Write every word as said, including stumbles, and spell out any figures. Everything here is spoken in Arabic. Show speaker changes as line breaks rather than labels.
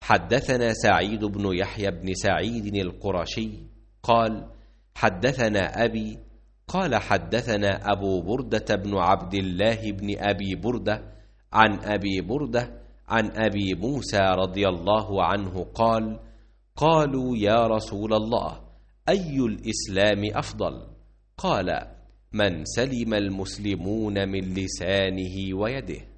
حدثنا سعيد بن يحيى بن سعيد القرشي قال حدثنا أبي قال حدثنا أبو بردة بن عبد الله بن أبي بردة عن أبي بردة عن أبي موسى رضي الله عنه قال قالوا يا رسول الله أي الإسلام أفضل؟ قال من سلم المسلمون من لسانه ويده.